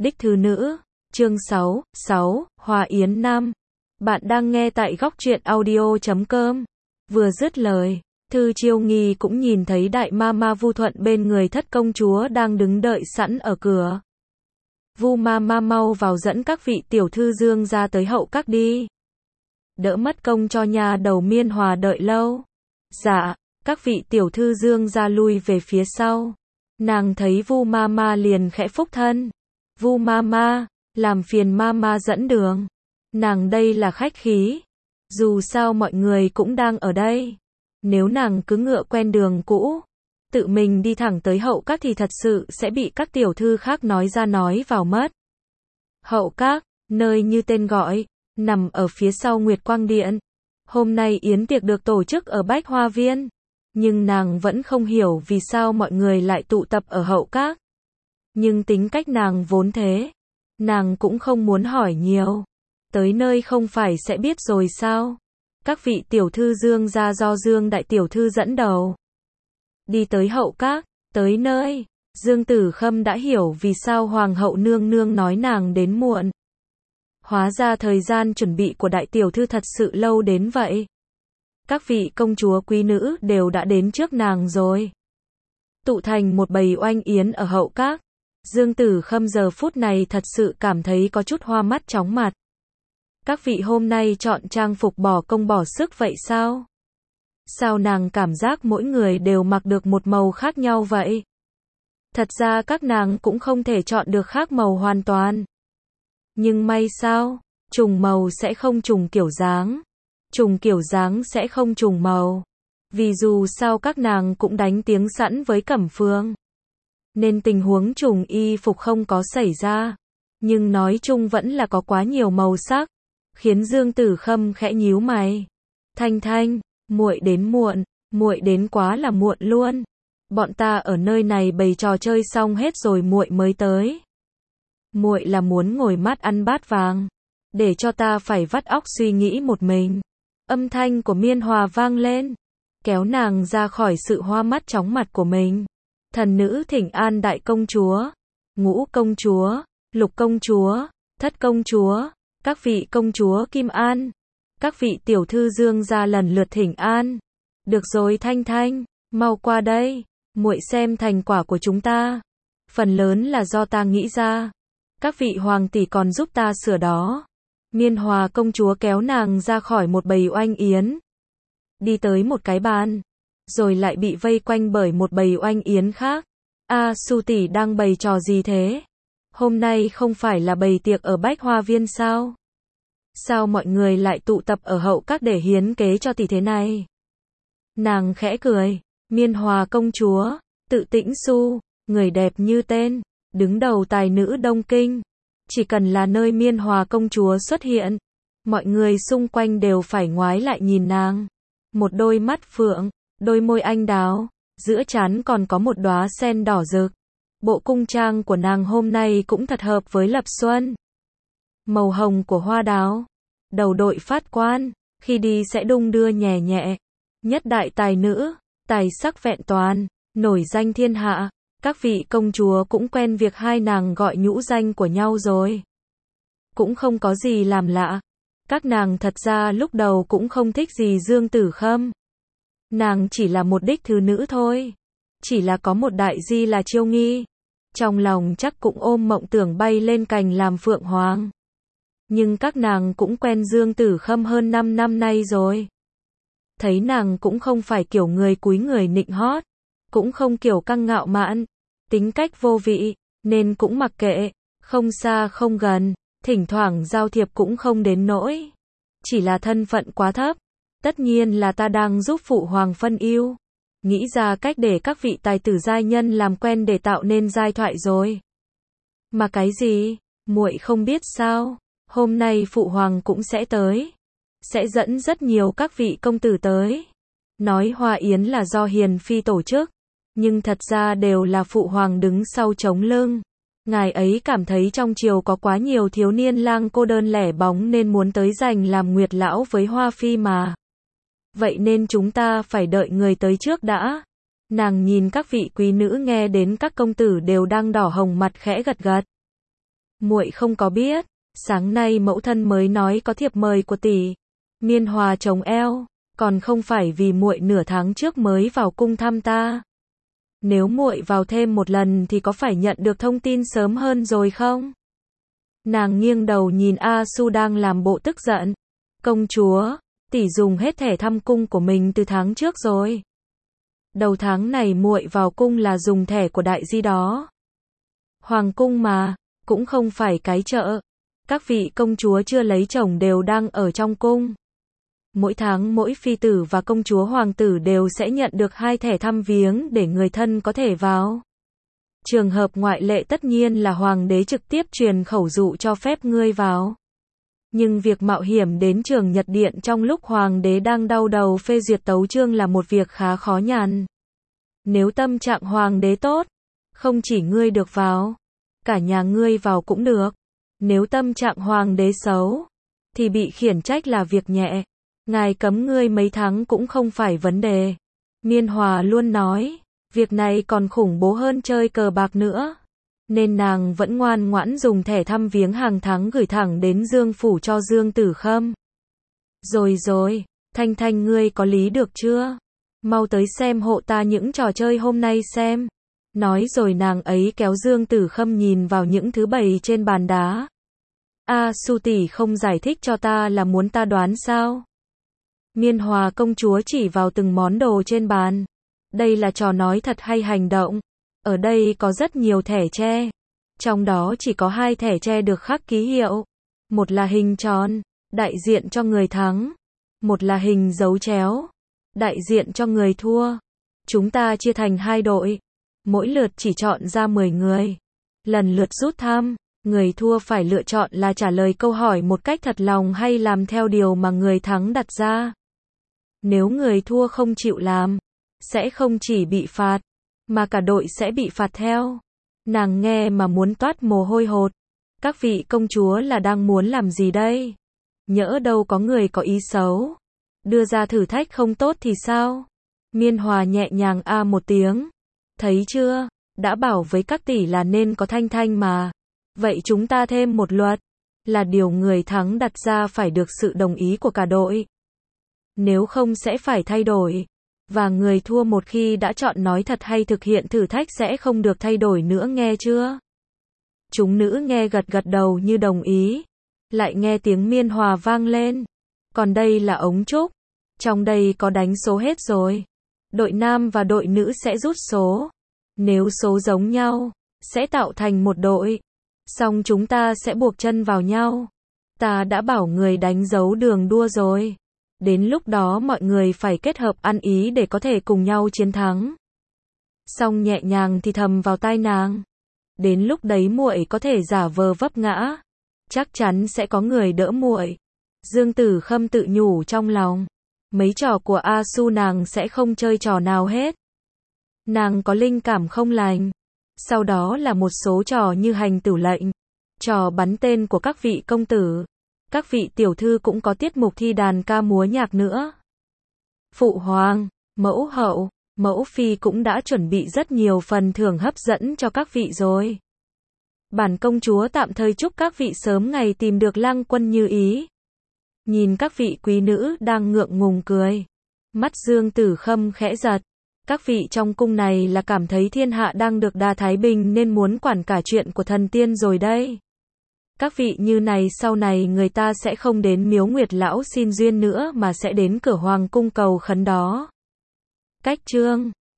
Đích thư nữ, chương 6, Hòa Yến Nam. Bạn đang nghe tại góc truyện audio.com. Vừa dứt lời, Thư Chiêu Nghi cũng nhìn thấy đại ma ma Vu Thuận bên người thất công chúa đang đứng đợi sẵn ở cửa. Vu ma ma mau vào dẫn các vị tiểu thư Dương ra tới hậu các đi. Đỡ mất công cho nhà đầu Miên Hòa đợi lâu. Dạ, các vị tiểu thư Dương ra lui về phía sau. Nàng thấy Vu ma ma liền khẽ phúc thân. Vu ma ma, làm phiền ma ma dẫn đường. Nàng đây là khách khí. Dù sao mọi người cũng đang ở đây. Nếu nàng cứ ngựa quen đường cũ, tự mình đi thẳng tới hậu các thì thật sự sẽ bị các tiểu thư khác nói ra nói vào mất. Hậu các, nơi như tên gọi, nằm ở phía sau Nguyệt Quang Điện. Hôm nay yến tiệc được tổ chức ở Bách Hoa Viên, nhưng nàng vẫn không hiểu vì sao mọi người lại tụ tập ở hậu các. Nhưng tính cách nàng vốn thế, nàng cũng không muốn hỏi nhiều. Tới nơi không phải sẽ biết rồi sao? Các vị tiểu thư Dương ra do Dương đại tiểu thư dẫn đầu. Đi tới hậu các, tới nơi, Dương Tử Khâm đã hiểu vì sao Hoàng hậu nương nương nói nàng đến muộn. Hóa ra thời gian chuẩn bị của đại tiểu thư thật sự lâu đến vậy. Các vị công chúa quý nữ đều đã đến trước nàng rồi. Tụ thành một bầy oanh yến ở hậu các. Dương Tử Khâm giờ phút này thật sự cảm thấy có chút hoa mắt chóng mặt. Các vị hôm nay chọn trang phục bỏ công bỏ sức vậy sao? Sao nàng cảm giác mỗi người đều mặc được một màu khác nhau vậy? Thật ra các nàng cũng không thể chọn được khác màu hoàn toàn. Nhưng may sao, trùng màu sẽ không trùng kiểu dáng. Trùng kiểu dáng sẽ không trùng màu. Vì dù sao các nàng cũng đánh tiếng sẵn với Cẩm Phương. Nên tình huống trùng y phục không có xảy ra. Nhưng nói chung vẫn là có quá nhiều màu sắc. Khiến Dương Tử Khâm khẽ nhíu mày. Thanh Thanh, muội đến muộn, muội đến quá là muộn luôn. Bọn ta ở nơi này bày trò chơi xong hết rồi muội mới tới. Muội là muốn ngồi mắt ăn bát vàng, để cho ta phải vắt óc suy nghĩ một mình. Âm thanh của Miên Hòa vang lên, kéo nàng ra khỏi sự hoa mắt chóng mặt của mình. Thần nữ thỉnh an đại công chúa, ngũ công chúa, lục công chúa, thất công chúa, các vị công chúa Kim An, các vị tiểu thư Dương ra lần lượt thỉnh an. Được rồi Thanh Thanh, mau qua đây, muội xem thành quả của chúng ta. Phần lớn là do ta nghĩ ra. Các vị hoàng tỷ còn giúp ta sửa đó. Miên Hòa công chúa kéo nàng ra khỏi một bầy oanh yến. Đi tới một cái bàn, rồi lại bị vây quanh bởi một bầy oanh yến khác. Su tỷ đang bày trò gì thế? Hôm nay không phải là bày tiệc ở Bách Hoa Viên sao? Sao mọi người lại tụ tập ở hậu các để hiến kế cho tỷ thế này? Nàng khẽ cười. Miên Hòa công chúa, tự Tĩnh Xu, người đẹp như tên, đứng đầu tài nữ Đông Kinh. Chỉ cần là nơi Miên Hòa công chúa xuất hiện, mọi người xung quanh đều phải ngoái lại nhìn nàng. Một đôi mắt phượng, đôi môi anh đào, giữa trán còn có một đóa sen đỏ rực. Bộ cung trang của nàng hôm nay cũng thật hợp với lập xuân. Màu hồng của hoa đào, đầu đội phát quan, khi đi sẽ đung đưa nhẹ nhẹ. Nhất đại tài nữ, tài sắc vẹn toàn, nổi danh thiên hạ. Các vị công chúa cũng quen việc hai nàng gọi nhũ danh của nhau rồi. Cũng không có gì làm lạ. Các nàng thật ra lúc đầu cũng không thích gì Dương Tử Khâm. Nàng chỉ là một đích thứ nữ thôi. Chỉ là có một đại di là Chiêu Nghi. Trong lòng chắc cũng ôm mộng tưởng bay lên cành làm phượng hoàng. Nhưng các nàng cũng quen Dương Tử Khâm hơn 5 năm nay rồi. Thấy nàng cũng không phải kiểu người cúi người nịnh hót. Cũng không kiểu căng ngạo mạn. Tính cách vô vị, nên cũng mặc kệ. Không xa không gần, thỉnh thoảng giao thiệp cũng không đến nỗi. Chỉ là thân phận quá thấp. Tất nhiên là ta đang giúp phụ hoàng phân ưu. Nghĩ ra cách để các vị tài tử giai nhân làm quen để tạo nên giai thoại rồi. Mà cái gì? Muội không biết sao? Hôm nay phụ hoàng cũng sẽ tới. Sẽ dẫn rất nhiều các vị công tử tới. Nói Hoa Yến là do Hiền Phi tổ chức. Nhưng thật ra đều là phụ hoàng đứng sau chống lưng. Ngài ấy cảm thấy trong triều có quá nhiều thiếu niên lang cô đơn lẻ bóng nên muốn tới giành làm nguyệt lão với Hoa Phi mà. Vậy nên chúng ta phải đợi người tới trước đã. Nàng nhìn các vị quý nữ nghe đến các công tử đều đang đỏ hồng mặt khẽ gật gật. Muội không có biết, sáng nay mẫu thân mới nói có thiệp mời của tỷ. Miên Hòa chống eo, còn không phải vì muội nửa tháng trước mới vào cung thăm ta. Nếu muội vào thêm một lần thì có phải nhận được thông tin sớm hơn rồi không? Nàng nghiêng đầu nhìn A Su đang làm bộ tức giận. Công chúa, tỷ dùng hết thẻ thăm cung của mình từ tháng trước rồi. Đầu tháng này muội vào cung là dùng thẻ của đại di đó. Hoàng cung mà, cũng không phải cái chợ. Các vị công chúa chưa lấy chồng đều đang ở trong cung. Mỗi tháng mỗi phi tử và công chúa hoàng tử đều sẽ nhận được 2 thẻ thăm viếng để người thân có thể vào. Trường hợp ngoại lệ tất nhiên là hoàng đế trực tiếp truyền khẩu dụ cho phép ngươi vào. Nhưng việc mạo hiểm đến Trường Nhật Điện trong lúc hoàng đế đang đau đầu phê duyệt tấu chương là một việc khá khó nhằn. Nếu tâm trạng hoàng đế tốt, không chỉ ngươi được vào, cả nhà ngươi vào cũng được. Nếu tâm trạng hoàng đế xấu, thì bị khiển trách là việc nhẹ. Ngài cấm ngươi mấy tháng cũng không phải vấn đề. Miên Hòa luôn nói, việc này còn khủng bố hơn chơi cờ bạc nữa. Nên nàng vẫn ngoan ngoãn dùng thẻ thăm viếng hàng tháng gửi thẳng đến Dương phủ cho Dương Tử Khâm. Rồi, Thanh Thanh ngươi có lý được chưa? Mau tới xem hộ ta những trò chơi hôm nay xem. Nói rồi nàng ấy kéo Dương Tử Khâm nhìn vào những thứ bày trên bàn đá. A Su tỷ không giải thích cho ta là muốn ta đoán sao? Miên Hòa công chúa chỉ vào từng món đồ trên bàn. Đây là trò nói thật hay hành động? Ở đây có rất nhiều thẻ tre. Trong đó chỉ có 2 thẻ tre được khắc ký hiệu. Một là hình tròn, đại diện cho người thắng. Một là hình dấu chéo, đại diện cho người thua. Chúng ta chia thành 2 đội. Mỗi lượt chỉ chọn ra 10 người. Lần lượt rút thăm. Người thua phải lựa chọn là trả lời câu hỏi một cách thật lòng hay làm theo điều mà người thắng đặt ra. Nếu người thua không chịu làm, sẽ không chỉ bị phạt, mà cả đội sẽ bị phạt theo. Nàng nghe mà muốn toát mồ hôi hột. Các vị công chúa là đang muốn làm gì đây? Nhỡ đâu có người có ý xấu, đưa ra thử thách không tốt thì sao? Miên Hòa nhẹ nhàng a một tiếng. Thấy chưa? Đã bảo với các tỷ là nên có Thanh Thanh mà. Vậy chúng ta thêm một luật, là điều người thắng đặt ra phải được sự đồng ý của cả đội. Nếu không sẽ phải thay đổi. Và người thua một khi đã chọn nói thật hay thực hiện thử thách sẽ không được thay đổi nữa nghe chưa? Chúng nữ nghe gật gật đầu như đồng ý. Lại nghe tiếng Miên Hòa vang lên. Còn đây là ống trúc. Trong đây có đánh số hết rồi. Đội nam và đội nữ sẽ rút số. Nếu số giống nhau, sẽ tạo thành một đội. Xong chúng ta sẽ buộc chân vào nhau. Ta đã bảo người đánh dấu đường đua rồi. Đến lúc đó mọi người phải kết hợp ăn ý để có thể cùng nhau chiến thắng. Xong nhẹ nhàng thì thầm vào tai nàng. Đến lúc đấy muội có thể giả vờ vấp ngã. Chắc chắn sẽ có người đỡ muội. Dương Tử Khâm tự nhủ trong lòng. Mấy trò của A Su nàng sẽ không chơi trò nào hết. Nàng có linh cảm không lành. Sau đó là một số trò như hành tử lệnh, trò bắn tên của các vị công tử. Các vị tiểu thư cũng có tiết mục thi đàn ca múa nhạc nữa. Phụ hoàng, mẫu hậu, mẫu phi cũng đã chuẩn bị rất nhiều phần thưởng hấp dẫn cho các vị rồi. Bản công chúa tạm thời chúc các vị sớm ngày tìm được lang quân như ý. Nhìn các vị quý nữ đang ngượng ngùng cười. Mắt Dương Tử Khâm khẽ giật. Các vị trong cung này là cảm thấy thiên hạ đang được đà thái bình nên muốn quản cả chuyện của thần tiên rồi đây. Các vị như này sau này người ta sẽ không đến miếu Nguyệt Lão xin duyên nữa mà sẽ đến cửa hoàng cung cầu khấn đó. Cách chương